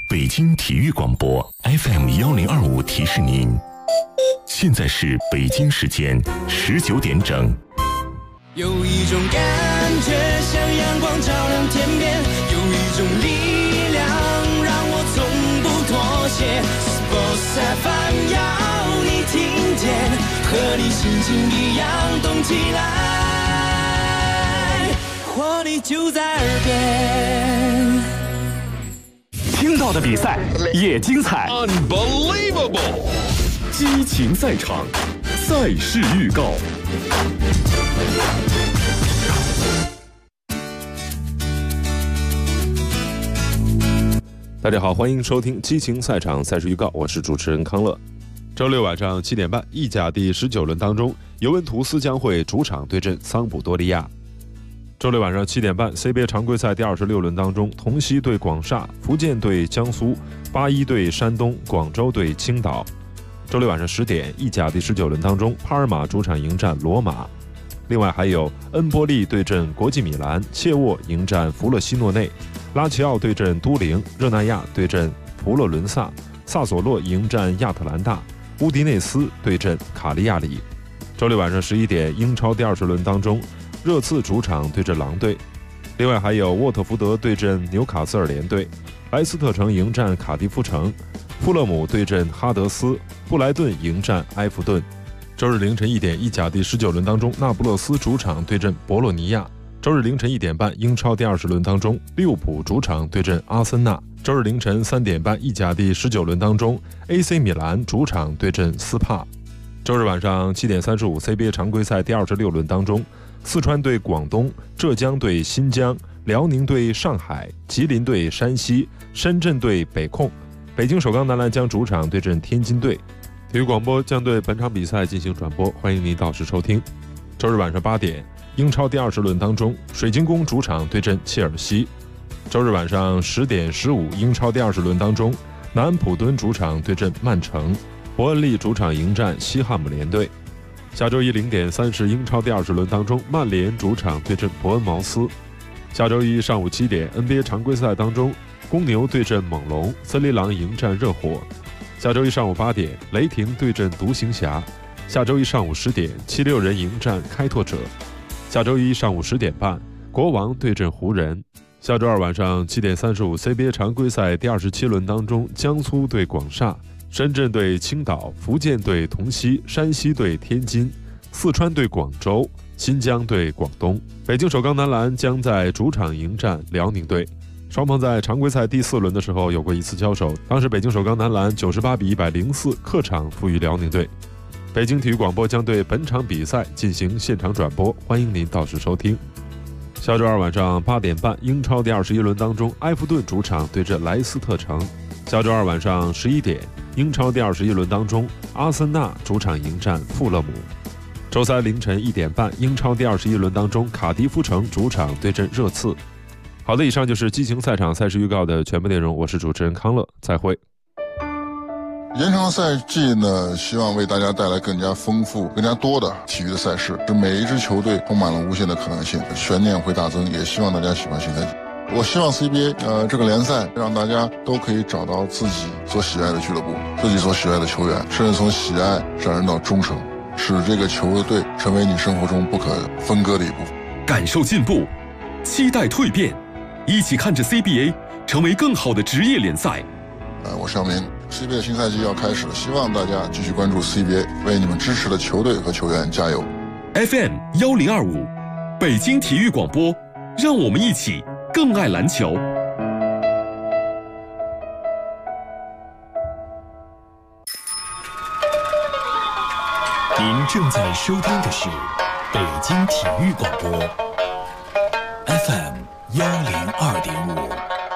北京体育广播 FM1025提示您，现在是北京时间19点整。 有一种感觉像阳光照亮天边，有一种力量让我从不妥协。Sports FM 要你听见，和你心情一样动起来，活力就在耳边。 听到的比赛也精彩 ，Unbelievable！ 激情赛场，赛事预告。 大家好，欢迎收听激情赛场赛事预告，我是主持人康乐。周六晚上7点半，意甲第19轮当中，尤文图斯将会主场对阵桑普多利亚。周六晚上7点半 ，CBA 常规赛第26轮当中，同曦对广厦，福建对江苏，81对山东，广州对青岛。周六晚上10点，意甲第19轮当中，帕尔马主场迎战罗马。另外还有恩波利对阵国际米兰，切沃迎战弗勒西诺内，拉齐奥对阵都灵，热那亚对阵普洛伦萨，萨索洛迎战亚特兰大，乌迪内斯对阵卡利亚里。周六晚上11点，英超第20轮当中，热刺主场对阵狼队。另外还有沃特福德对阵纽卡斯尔联队，莱斯特城迎战卡迪夫城，富勒姆对阵哈德斯，布莱顿迎战埃弗顿。周日凌晨1点，意甲第19轮当中，那不勒斯主场对阵博洛尼亚。周日凌晨1点半，英超第20轮当中，利物浦主场对阵阿森纳。周日凌晨3点半，意甲第19轮当中 ，AC 米兰主场对阵斯帕。周日晚上7点35 ，CBA 常规赛第26轮当中，四川对广东，浙江对新疆，辽宁对上海，吉林对山西，深圳对北控。北京首钢男篮将主场对阵天津队。体育广播将对本场比赛进行转播，欢迎您到时收听。周日晚上8点，英超第20轮当中，水晶宫主场对阵切尔西。周日晚上10点15，英超第20轮当中，南安普敦主场对阵曼城，伯恩利主场迎战西汉姆联队。下周一0点30，英超第20轮当中，曼联主场对阵伯恩茅斯。下周一上午7点 ，NBA 常规赛当中，公牛对阵猛龙，森林狼迎战热火。下周一上午8点，雷霆对阵独行侠。下周一上午10点，76人迎战开拓者。下周一上午10点半，国王对阵湖人。下周二晚上7点35 ，CBA 常规赛第27轮当中，江苏对广厦，深圳对青岛，福建对同曦，山西对天津，四川对广州，新疆对广东。北京首钢男篮将在主场迎战辽宁队。双方在常规赛第4轮的时候有过一次交手，当时北京首钢男篮98比104客场负于辽宁队。北京体育广播将对本场比赛进行现场转播，欢迎您到时收听。下周二晚上8点半，英超第21轮当中，埃弗顿主场对阵莱斯特城。下周二晚上11点，英超第21轮当中，阿森纳主场迎战富勒姆。周三凌晨1点半，英超第21轮当中，卡迪夫城主场对阵热刺。好的，以上就是激情赛场赛事预告的全部内容，我是主持人康乐，再会。 延长赛季呢，希望为大家带来更加丰富、更加多的体育的赛事，使每一支球队充满了无限的可能性，悬念会大增，也希望大家喜欢新赛季。我希望 CBA 这个联赛让大家都可以找到自己所喜爱的俱乐部，自己所喜爱的球员，甚至从喜爱上升到忠诚，使这个球队成为你生活中不可分割的一部分。 感受进步，期待蜕变，一起看着 CBA 成为更好的职业联赛。 我是肖明， CBA 的新赛季要开始了，希望大家继续关注 CBA， 为你们支持的球队和球员加油。 FM1025 北京体育广播，让我们一起更爱篮球。 您正在收听的是北京体育广播 FM102.5。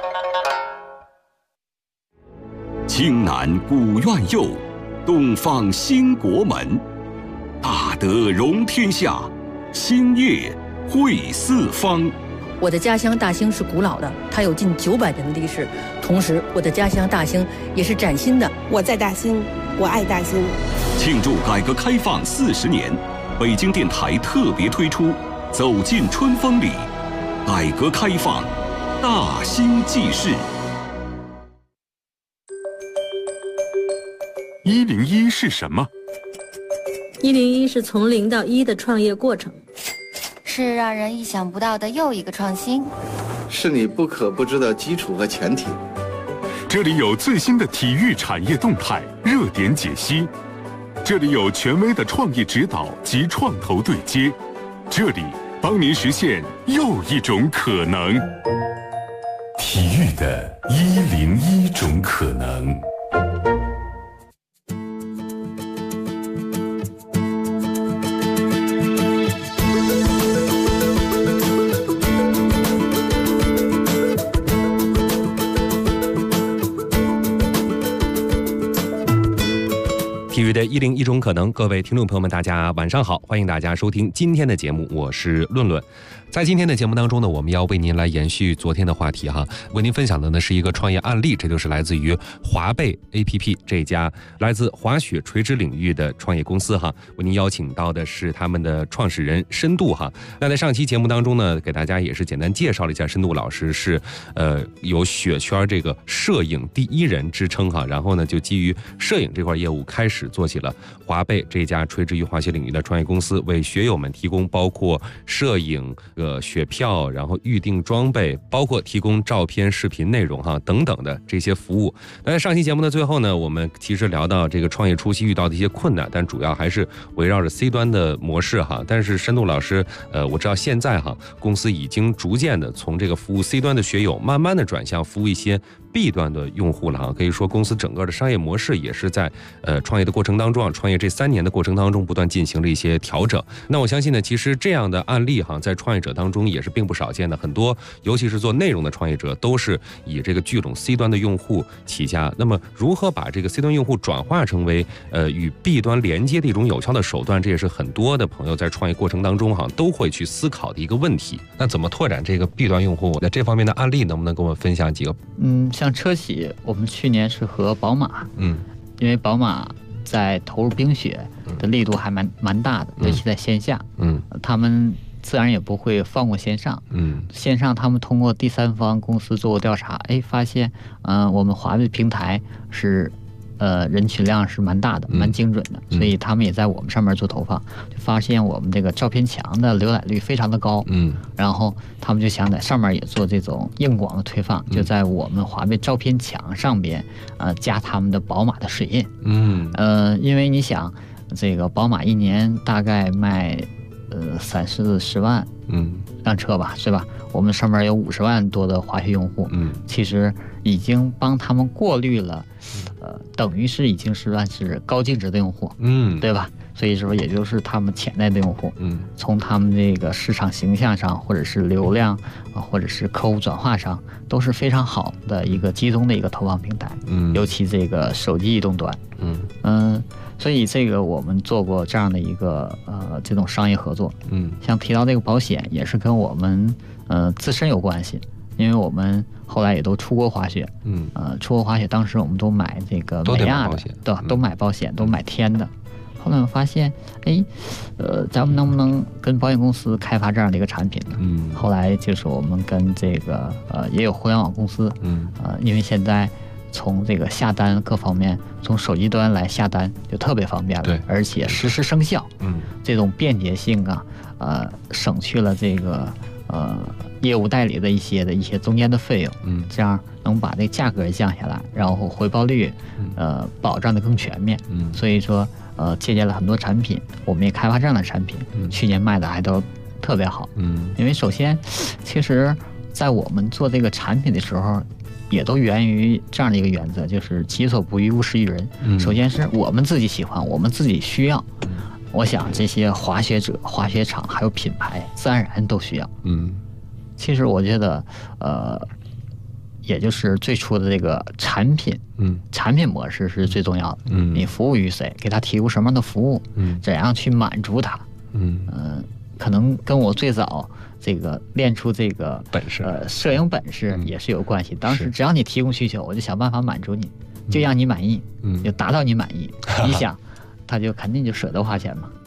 青南古院右，东方兴国门。大德容天下，兴业汇四方。 我的家乡大兴是古老的，它有近900年的历史。同时，我的家乡大兴也是崭新的。 我在大兴，我爱大兴。 庆祝改革开放40年，北京电台特别推出《走进春风里》，改革开放大兴纪事。 101是什么 ？101是从0到1的创业过程， 是让人意想不到的又一个创新， 是你不可不知的基础和前提。 这里有最新的体育产业动态热点解析，这里有权威的创业指导及创投对接，这里帮您实现又一种可能。 体育的101种可能。 体育的101种可能，各位听众朋友们，大家晚上好，欢迎大家收听今天的节目，我是论论。在今天的节目当中呢，我们要为您来延续昨天的话题哈，为您分享的呢是一个创业案例，这就是来自于华贝 APP 这家来自滑雪垂直领域的创业公司哈，为您邀请到的是他们的创始人深度哈。那在上期节目当中呢，给大家也是简单介绍了一下，深度老师是有雪圈这个摄影第一人之称哈，然后呢就基于摄影这块业务开始做起了华贝这家垂直于滑雪领域的创业公司，为学友们提供包括摄影、雪票，然后预定装备，包括提供照片、视频内容哈等等的这些服务。那在上期节目的最后呢，我们其实聊到这个创业初期遇到的一些困难，但主要还是围绕着 C 端的模式哈。但是深度老师，我知道现在哈公司已经逐渐的从这个服务 C 端的学友，慢慢的转向服务一些B 端的用户了哈。可以说公司整个的商业模式也是在创业的过程当中啊，创业这3年的过程当中不断进行了一些调整。那我相信呢，其实这样的案例哈，在创业者当中也是并不少见的，很多尤其是做内容的创业者都是以这个聚拢 C 端的用户起家。那么如何把这个 C 端用户转化成为与 B 端连接的一种有效的手段，这也是很多的朋友在创业过程当中哈都会去思考的一个问题。那怎么拓展这个 B 端用户？那这方面的案例能不能跟我们分享几个？ 像车企，我们去年是和宝马，因为宝马在投入冰雪的力度还蛮大的，尤其在线下，他们自然也不会放过线上，线上他们通过第三方公司做过调查，发现，我们华为平台是，人群量是蛮大的，蛮精准的，所以他们也在我们上面做投放，就发现我们这个照片墙的浏览率非常的高，然后他们就想在上面也做这种硬广的推放，就在我们华为照片墙上边，加他们的宝马的水印，因为你想，这个宝马一年大概卖30-40万辆车吧，是吧？我们上面有50万多的滑雪用户，其实已经帮他们过滤了，等于是已经是算是高净值的用户，对吧？所以说也就是他们潜在的用户，从他们这个市场形象上，或者是流量或者是客户转化上，都是非常好的一个集中的一个投放平台，尤其这个手机移动端，所以这个我们做过这样的一个这种商业合作，像提到这个保险也是跟我们自身有关系，因为我们后来也都出国滑雪，出国滑雪当时我们都买这个美亚的，对，都买保险，都买天的。后来我发现，咱们能不能跟保险公司开发这样的一个产品呢？后来就是我们跟这个也有互联网公司，因为现在从这个下单各方面，从手机端来下单就特别方便了，而且实时生效，这种便捷性啊，省去了这个业务代理的一些中间的费用，这样能把这个价格降下来，然后回报率保障的更全面，所以说借鉴了很多产品，我们也开发这样的产品，去年卖的还都特别好，因为首先其实在我们做这个产品的时候，也都源于这样的一个原则，就是己所不欲，勿施于人。首先是我们自己喜欢，我们自己需要，我想这些滑雪者、滑雪场还有品牌，自然而然都需要。其实我觉得，也就是最初的这个产品，产品模式是最重要的。你服务于谁，给他提供什么样的服务，怎样去满足他，可能跟我最早这个练出这个本事， 摄影本事也是有关系。当时只要你提供需求，我就想办法满足你，就让你满意，就达到你满意。你想，他就肯定就舍得花钱嘛。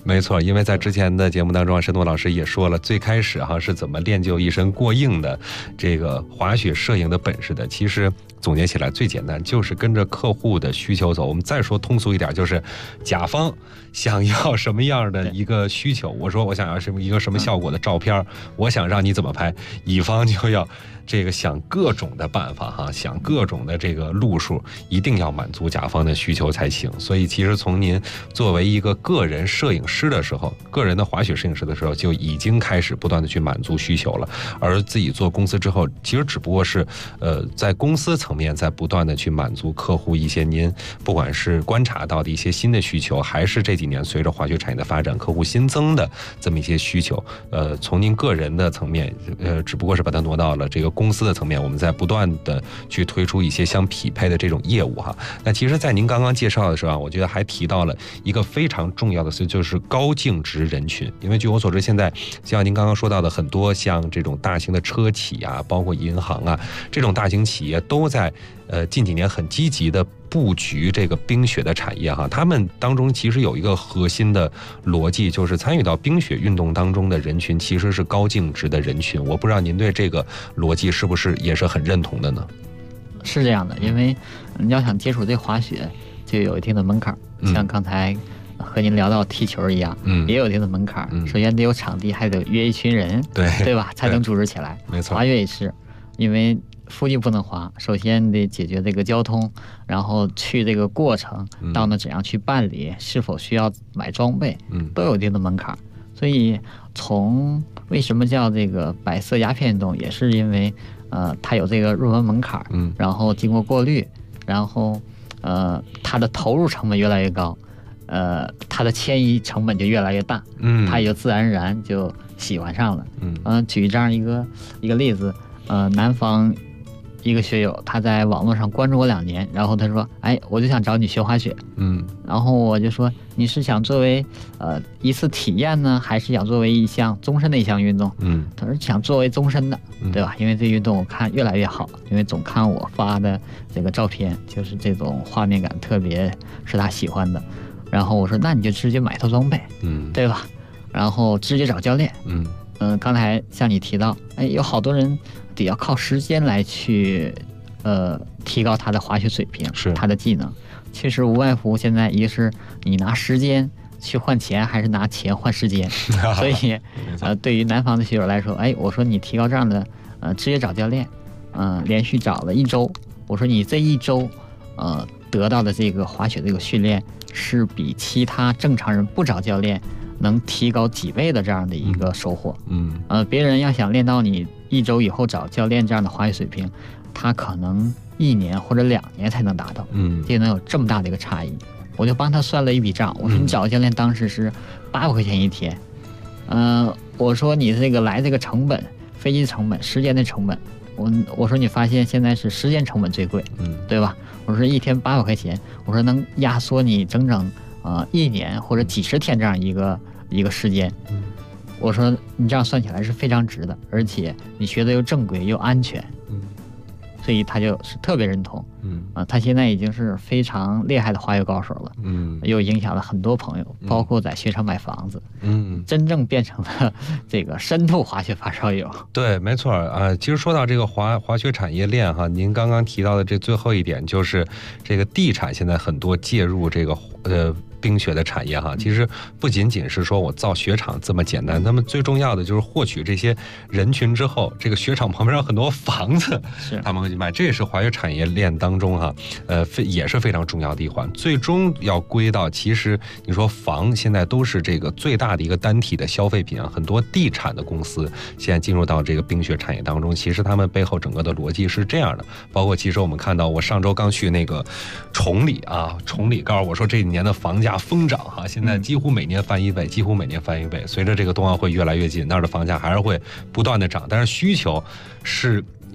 没错，因为在之前的节目当中，申东老师也说了，最开始是怎么练就一身过硬的这个滑雪摄影的本事的。其实总结起来最简单，就是跟着客户的需求走。我们再说通俗一点，就是甲方想要什么样的一个需求，我说我想要一个什么效果的照片，我想让你怎么拍，乙方就要这个想各种的办法想各种的这个路数，一定要满足甲方的需求才行。所以其实从您作为一个个人摄影师的时候，个人的滑雪摄影师的时候，就已经开始不断的去满足需求了。而自己做公司之后，其实只不过是在公司层面在不断的去满足客户一些您不管是观察到的一些新的需求，还是这几年随着滑雪产业的发展，客户新增的这么一些需求，从您个人的层面，只不过是把它挪到了这个公司的层面，我们在不断的去推出一些相匹配的这种业务那其实在您刚刚介绍的时候我觉得还提到了一个非常重要的事，就是高净值人群。因为据我所知，现在像您刚刚说到的很多像这种大型的车企包括银行这种大型企业都在近几年很积极的布局这个冰雪的产业他们当中其实有一个核心的逻辑，就是参与到冰雪运动当中的人群其实是高净值的人群。我不知道您对这个逻辑是不是也是很认同的呢？ 是这样的，因为你要想接触这滑雪就有一定的门槛，像刚才和您聊到踢球一样，也有一定的门槛。首先得有场地，还得约一群人，对吧？才能组织起来。 没错， 滑雪也是，因为附近不能滑，首先得解决这个交通，然后去这个过程，到那怎样去办理，是否需要买装备，都有一定的门槛。所以从为什么叫这个白色鸦片运动，也是因为它有这个入门门槛，然后经过过滤，然后它的投入成本越来越高，它的迁移成本就越来越大，它也就自然而然就喜欢上了。举这样一个例子，南方一个学友，他在网络上关注我2年，然后他说，我就想找你学滑雪，然后我就说，你是想作为一次体验呢，还是想作为一项终身的一项运动？他说想作为终身的，对吧？因为这运动我看越来越好，因为总看我发的这个照片，就是这种画面感特别是他喜欢的。然后我说，那你就直接买套装备，对吧？然后直接找教练，刚才像你提到，有好多人得要靠时间来去提高他的滑雪水平，是他的技能。其实无外乎现在一个是你拿时间去换钱，还是拿钱换时间。所以对于南方的学友来说，我说你提高这样的直接找教练，连续找了1周，我说你这1周得到的这个滑雪这个训练是比其他正常人不找教练能提高几倍的这样的一个收获。别人要想练到你1周以后找教练这样的滑雪水平，他可能1年或者2年才能达到，就能有这么大的一个差异。我就帮他算了一笔账，我说你找教练当时是800块钱1天，我说你这个来这个成本，飞机成本、时间的成本，我说你发现现在是时间成本最贵，对吧？我说1天800块钱，我说能压缩你整整1年或者几十天这样一个时间。我说你这样算起来是非常值的，而且你学的又正规又安全，所以他就是特别认同。他现在已经是非常厉害的滑雪高手了，又影响了很多朋友，包括在雪场买房子，真正变成了这个深度滑雪发烧友。 对，没错其实说到这个滑雪产业链您刚刚提到的这最后一点，就是这个地产现在很多介入这个冰雪的产业其实不仅仅是说我造雪场这么简单，那么最重要的就是获取这些人群之后，这个雪场旁边有很多房子，他们会去买，这也是滑雪产业链当中也是非常重要的一环。最终要归到，其实你说房现在都是这个最大的一个单体的消费品很多地产的公司现在进入到这个冰雪产业当中，其实他们背后整个的逻辑是这样的。包括其实我们看到，我上周刚去那个崇礼崇礼告诉我说，这几年的房价疯涨现在几乎每年翻1倍，几乎每年翻1倍。随着这个冬奥会越来越近，那儿的房价还是会不断的涨，但是需求是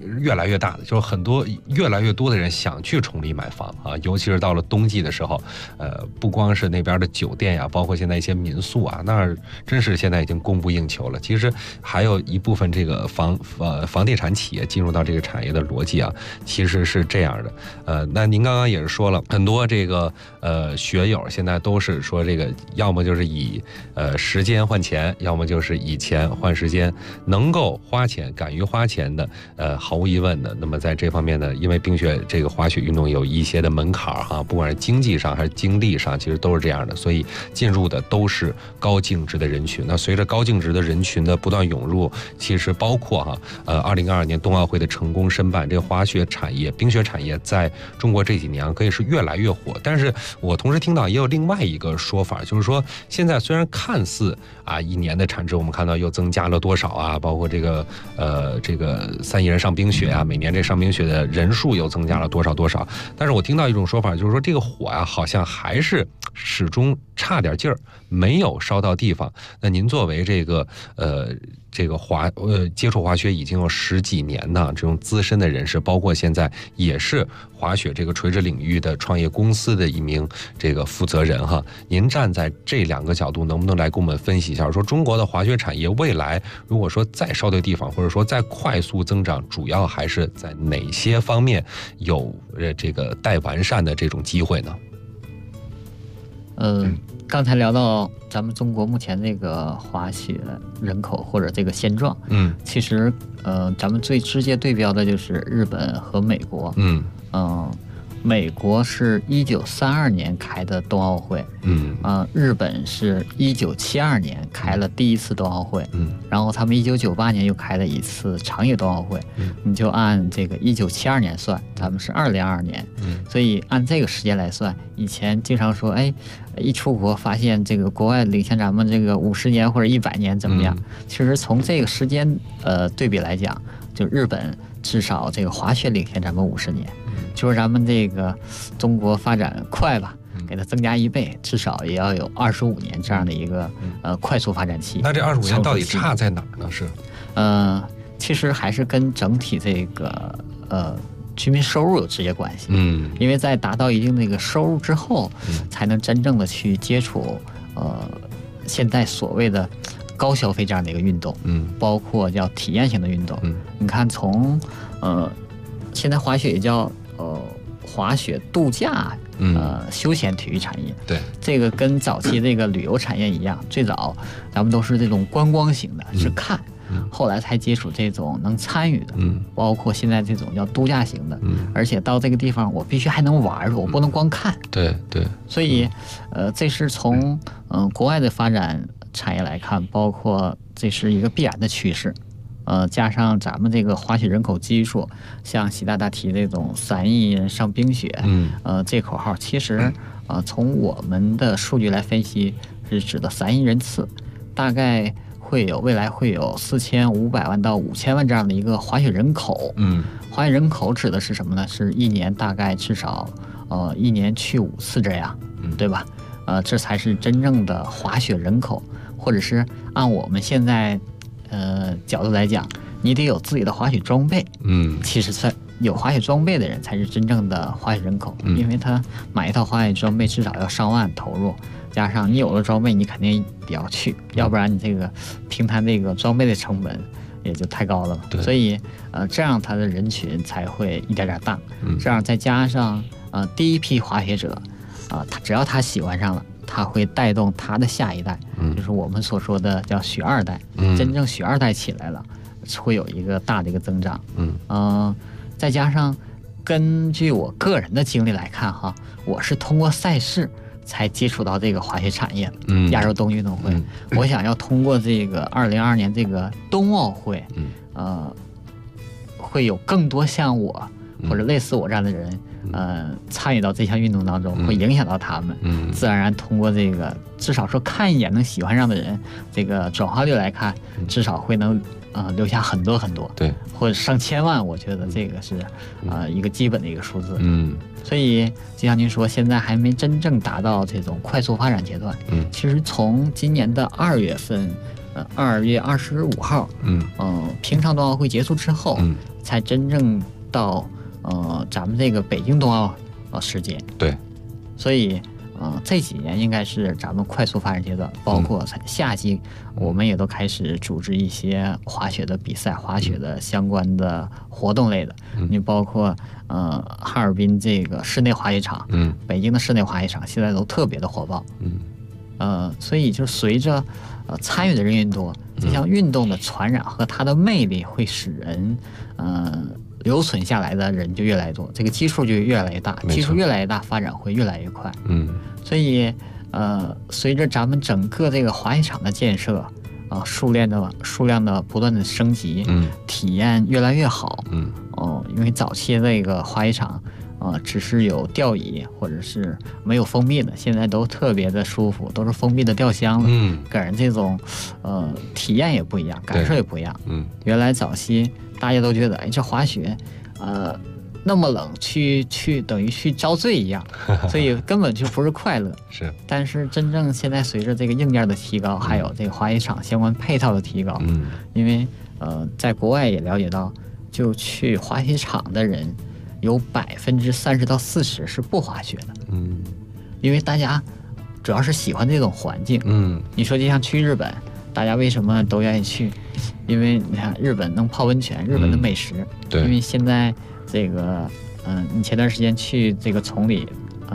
越来越大的，就是越来越多的人想去崇礼买房啊，尤其是到了冬季的时候，不光是那边的酒店呀，包括现在一些民宿啊，那真是现在已经供不应求了。其实还有一部分这个房地产企业进入到这个产业的逻辑啊，其实是这样的。那您刚刚也是说了很多这个学友现在都是说这个，要么就是以时间换钱，要么就是以钱换时间，能够花钱敢于花钱的，毫无疑问的。那么在这方面呢，因为冰雪这个滑雪运动有一些的门槛哈，不管是经济上还是精力上，其实都是这样的，所以进入的都是高净值的人群。那随着高净值的人群的不断涌入，其实包括2022年冬奥会的成功申办，这个滑雪产业、冰雪产业在中国这几年可以是越来越火。但是我同时听到也有另外一个说法，就是说现在虽然看似一年的产值我们看到又增加了多少啊，包括这个3亿人上冰雪啊，每年这上冰雪的人数又增加了多少，但是我听到一种说法，就是说这个火好像还是始终差点劲儿，没有烧到地方。那您作为这个接触滑雪已经有10几年的这种资深的人士，包括现在也是滑雪这个垂直领域的创业公司的一名这个负责人哈，您站在这2个角度，能不能来给我们分析一下，说中国的滑雪产业未来如果说再烧对地方，或者说再快速增长，主要还是在哪些方面有这个待完善的这种机会呢？ 刚才聊到咱们中国目前这个滑雪人口或者这个现状，其实咱们最直接对标的就是日本和美国，美国是1932年开的冬奥会，日本是1972年开了第一次冬奥会，然后他们1998年又开了一次长野冬奥会，你就按这个1972年算，咱们是2022年，所以按这个时间来算，以前经常说，一出国发现这个国外领先咱们这个50年或者100年怎么样？其实从这个时间对比来讲，就日本至少这个滑雪领先咱们50年。就是咱们这个中国发展快吧，给它增加1倍，至少也要有25年这样的一个快速发展期。 那这25年到底差在哪儿呢？是其实还是跟整体这个居民收入有直接关系。因为在达到一定的一个收入之后，才能真正的去接触现在所谓的高消费这样的一个运动，包括叫体验型的运动。你看从现在滑雪也叫滑雪度假休闲体育产业。 对， 这个跟早期这个旅游产业一样，最早咱们都是这种观光型的，是看，后来才接触这种能参与的，包括现在这种叫度假型的，而且到这个地方我必须还能玩，我不能光看。 对， 所以这是从国外的发展产业来看，包括这是一个必然的趋势。加上咱们这个滑雪人口基数，像习大大提这种3亿人上冰雪，这口号其实从我们的数据来分析，是指的3亿人次，大概未来会有4500万到5000万这样的一个滑雪人口。滑雪人口指的是什么呢？是一年大概至少1年去5次这样，对吧？这才是真正的滑雪人口，或者是按我们现在角度来讲，你得有自己的滑雪装备。其实有滑雪装备的人才是真正的滑雪人口，因为他买一套滑雪装备至少要上万投入，加上你有了装备，你肯定也要去，要不然你这个平摊这个装备的成本也就太高了嘛。所以这样他的人群才会一点点大。这样再加上第一批滑雪者，只要他喜欢上了，它会带动它的下一代，就是我们所说的叫雪2代。真正雪2代起来了，会有一个大的一个增长。再加上根据我个人的经历来看哈，我是通过赛事才接触到这个滑雪产业的。亚洲冬运动会，我想要通过这个2022年这个冬奥会，会有更多像我或者类似我这样的人。参与到这项运动当中，会影响到他们，自然而然通过这个至少说看一眼能喜欢上的人，这个转化率来看，至少会能留下很多很多， 对， 或者上千万，我觉得这个是一个基本的一个数字。所以就像您说，现在还没真正达到这种快速发展阶段。其实从今年的2月份。2月25号，平昌冬奥会结束之后， 才真正到咱们这个北京冬奥时间。 对， 所以这几年应该是咱们快速发展阶段，包括夏季我们也都开始组织一些滑雪的比赛，滑雪的相关的活动类的。你包括哈尔滨这个室内滑雪场，北京的室内滑雪场现在都特别的火爆。所以就随着参与的人越多，这项运动的传染和它的魅力会使人留存下来的人就越来越多，这个基数就越来越大，基数越来越大，发展会越来越快。所以随着咱们整个这个滑雪场的建设，数量的不断的升级，体验越来越好。因为早期那个滑雪场只是有吊椅或者是没有封闭的，现在都特别的舒服，都是封闭的吊箱了，给人这种体验也不一样，感受也不一样。原来早期大家都觉得，哎，这滑雪那么冷，去等于去遭罪一样，所以根本就不是快乐。 是， 但是真正现在随着这个硬件的提高，还有这个滑雪场相关配套的提高，因为在国外也了解到，就去滑雪场的人有30%到40%是不滑雪的。因为大家主要是喜欢这种环境。你说就像去日本，大家为什么都愿意去？因为你看日本能泡温泉，日本的美食。对，因为现在这个你前段时间去这个崇礼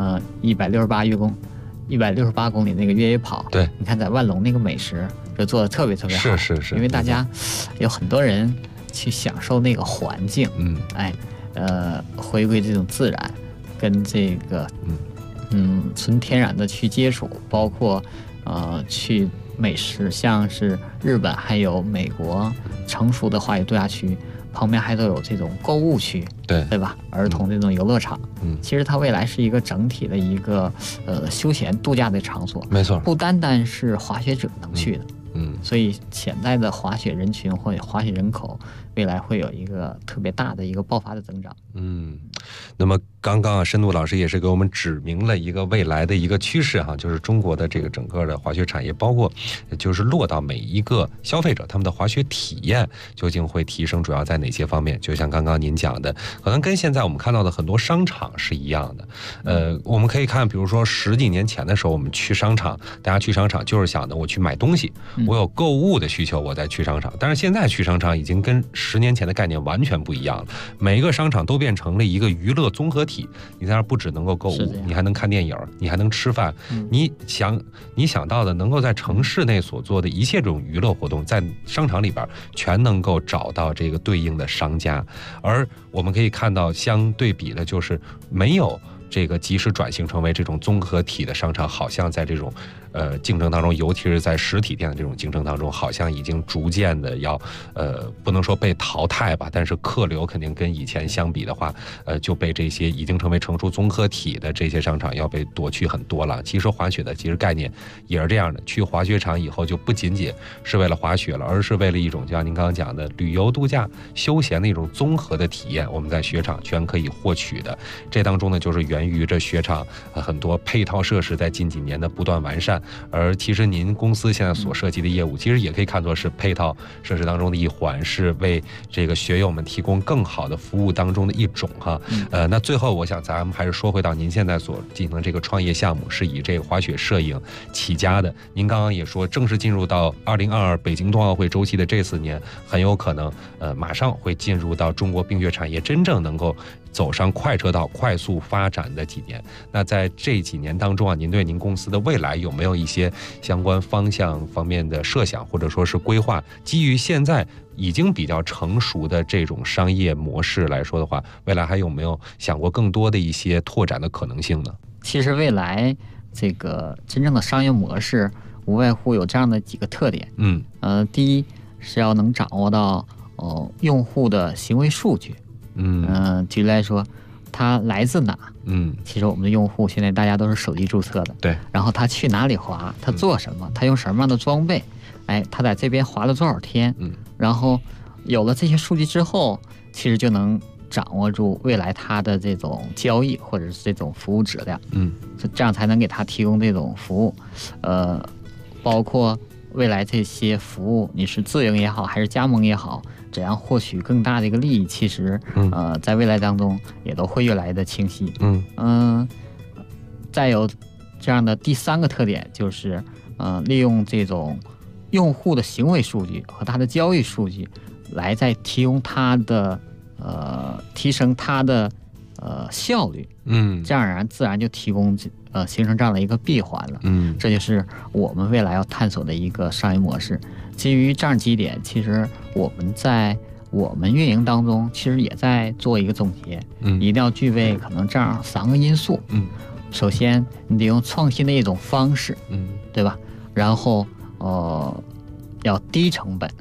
168公里那个越野跑，对，你看在万隆那个美食就做的特别特别好。是，因为大家有很多人去享受那个环境，回归这种自然，跟这个纯天然的去接触，包括去美食，像是日本还有美国成熟的滑雪度假区旁边还都有这种购物区，对吧？儿童这种游乐场，其实它未来是一个整体的一个休闲度假的场所，没错，不单单是滑雪者能去的。所以潜在的滑雪人群或者滑雪人口，未来会有一个特别大的一个爆发的增长。 那么刚刚深度老师也是给我们指明了一个未来的一个趋势哈，就是中国的这个整个的滑雪产业，包括就是落到每一个消费者他们的滑雪体验究竟会提升，主要在哪些方面？就像刚刚您讲的，可能跟现在我们看到的很多商场是一样的。我们可以看，比如说10几年前的时候，我们去商场，大家去商场就是想的我去买东西，我有购物的需求，我再去商场。但是现在去商场已经跟10年前的概念完全不一样了，每一个商场都变成了一个娱乐综合体。你在那儿不只能够购物，你还能看电影，你还能吃饭。你想到的能够在城市内所做的一切这种娱乐活动，在商场里边全能够找到这个对应的商家。而我们可以看到相对比的就是没有这个及时转型成为这种综合体的商场，好像在这种竞争当中，尤其是在实体店的这种竞争当中，好像已经逐渐的要不能说被淘汰吧，但是客流肯定跟以前相比的话，就被这些已经成为成熟综合体的这些商场要被夺去很多了。其实滑雪的其实概念也是这样的，去滑雪场以后就不仅仅是为了滑雪了，而是为了一种就像您刚刚讲的旅游度假休闲的一种综合的体验，我们在雪场全可以获取的。这当中呢，就是源于这雪场很多配套设施在近几年的不断完善。而其实您公司现在所涉及的业务，其实也可以看作是配套设施当中的一环，是为这个学友们提供更好的服务当中的一种哈。那最后我想咱们还是说回到您现在所进行的这个创业项目，是以这个滑雪摄影起家的。您刚刚也说，正式进入到2022北京冬奥会周期的这4年，很有可能马上会进入到中国冰雪产业真正能够走上快车道、快速发展的几年。那在这几年当中啊，您对您公司的未来有没有一些相关方向方面的设想，或者说是规划？基于现在已经比较成熟的这种商业模式来说的话，未来还有没有想过更多的一些拓展的可能性呢？ 其实未来这个真正的商业模式无外乎有这样的几个特点。第一是要能掌握到用户的行为数据。举例来说，他来自哪？其实我们的用户现在大家都是手机注册的，对。然后他去哪里滑，他做什么，他用什么样的装备，他在这边滑了多少天，然后有了这些数据之后，其实就能掌握住未来他的这种交易或者是这种服务质量，这样才能给他提供这种服务，包括未来这些服务，你是自营也好，还是加盟也好， 怎样获取更大的一个利益，其实在未来当中也都会越来的清晰。再有这样的第3个特点就是利用这种用户的行为数据和他的交易数据来再提供他的提升他的效率，这样而然自然就提供形成这样的一个闭环了。这就是我们未来要探索的一个商业模式。基于这样几点，其实我们在我们运营当中其实也在做一个总结，一定要具备可能这样3个因素。首先你得用创新的一种方式，对吧？然后要低成本，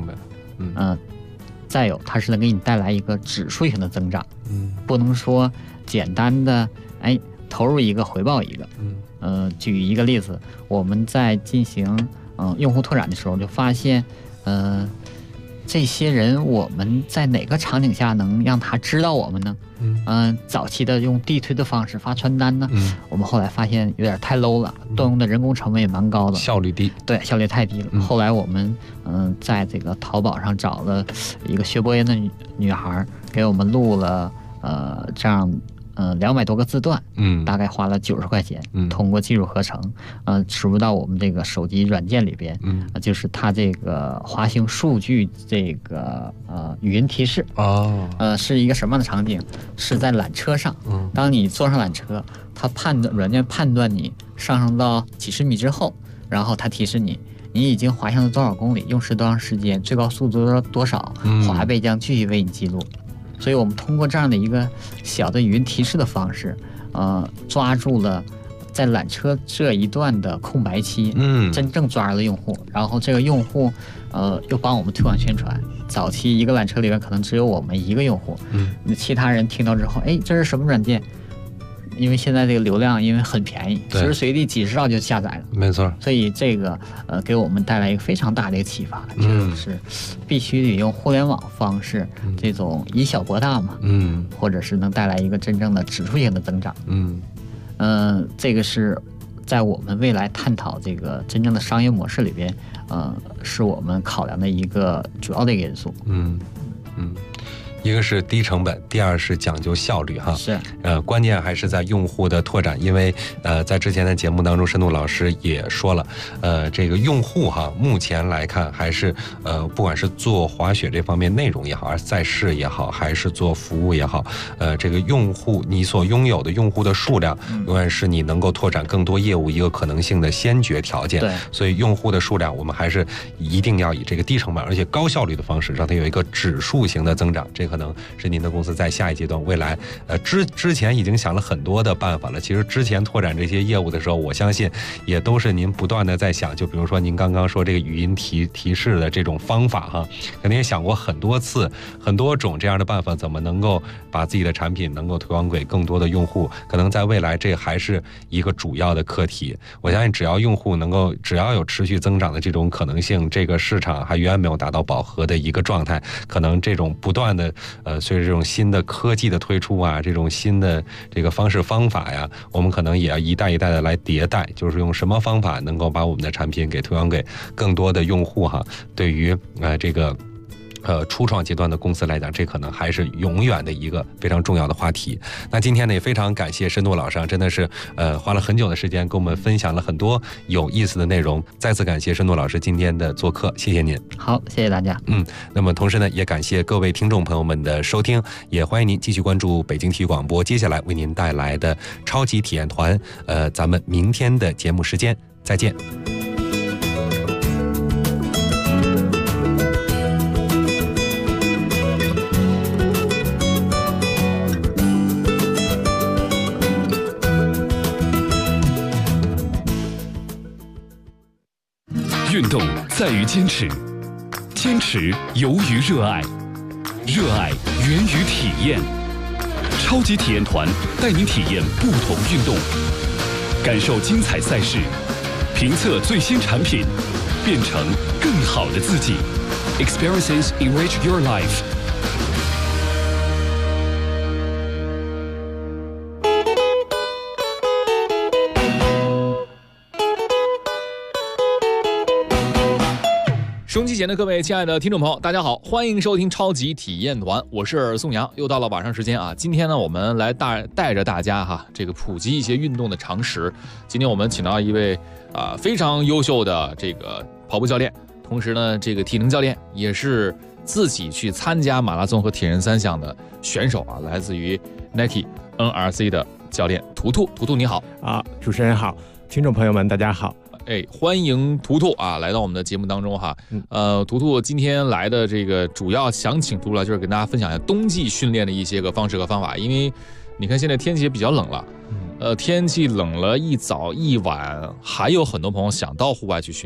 再有它是能给你带来一个指数型的增长，不能说简单的投入一个回报一个。举一个例子，我们在进行用户拓展的时候就发现，这些人我们在哪个场景下能让他知道我们呢？早期的用地推的方式发传单呢，我们后来发现有点太 low 了，动用的人工成本也蛮高的， 效率低， 对，效率太低了。后来我们在这个淘宝上找了一个学播音的女孩，给我们录了这样200多个字段，大概花了90块钱，通过技术合成，植入到我们这个手机软件里边，就是它这个滑行数据这个语音提示，是一个什么样的场景？是在缆车上，当你坐上缆车，它软件判断你上升到几十米之后，然后它提示你已经滑行了多少公里，用时多长时间，最高速度多少，滑背将继续为你记录。所以我们通过这样的一个小的语音提示的方式，抓住了在缆车这一段的空白期，真正抓住了用户，然后这个用户又帮我们推广宣传。早期一个缆车里面可能只有我们1个用户，其他人听到之后，这是什么软件？因为现在这个流量因为很便宜，随时随地几十兆就下载了， 没错。 所以这个给我们带来一个非常大的一个启发，就是必须得用互联网方式，这种以小博大嘛，或者是能带来一个真正的指数型的增长，这个是在我们未来探讨这个真正的商业模式里边，是我们考量的一个主要的一个因素。 一个是低成本，第二是讲究效率哈。 是， 关键还是在用户的拓展，因为在之前的节目当中，申度老师也说了，这个用户哈，目前来看还是不管是做滑雪这方面内容也好，赛事也好，还是做服务也好，这个用户你所拥有的用户的数量，永远是你能够拓展更多业务一个可能性的先决条件。 对， 所以用户的数量，我们还是一定要以这个低成本而且高效率的方式，让它有一个指数型的增长。这可能是您的公司在下一阶段未来之前已经想了很多的办法了。其实之前拓展这些业务的时候，我相信也都是您不断的在想，就比如说您刚刚说这个语音提示的这种方法哈，肯定也想过很多次很多种这样的办法，怎么能够把自己的产品能够推广给更多的用户，可能在未来这还是一个主要的课题。我相信只要用户只要有持续增长的这种可能性，这个市场还远远没有达到饱和的一个状态，可能这种不断的随着这种新的科技的推出啊，这种新的这个方式方法呀，我们可能也要一代一代的来迭代，就是用什么方法能够把我们的产品给推广给更多的用户哈。对于这个初创阶段的公司来讲，这可能还是永远的一个非常重要的话题。那今天呢，也非常感谢申度老师，真的是花了很久的时间跟我们分享了很多有意思的内容。再次感谢申度老师今天的做客，谢谢您。 好，谢谢大家。 那么同时呢，也感谢各位听众朋友们的收听，也欢迎您继续关注北京体育广播接下来为您带来的超级体验团。咱们明天的节目时间再见。 运动在于坚持，坚持由于热爱，热爱源于体验。超级体验团带您体验不同运动，感受精彩赛事，评测最新产品，变成更好的自己。Experiences enrich your life。 收音机前的各位亲爱的听众朋友，大家好，欢迎收听超级体验团，我是宋阳，又到了晚上时间啊。今天呢，我们来带着大家这个普及一些运动的常识。今天我们请到一位非常优秀的这个跑步教练，同时呢，这个体能教练也是自己去参加马拉松和铁人三项的选手啊，来自于 Nike NRC 的教练图图。图图你好啊，主持人好，听众朋友们大家好。 欢迎图图来到我们的节目当中图图今天来的这个主要想请图图来就是跟大家分享一下冬季训练的一些个方式和方法，因为你看现在天气也比较冷了，天气冷了，一早一晚还有很多朋友想到户外去训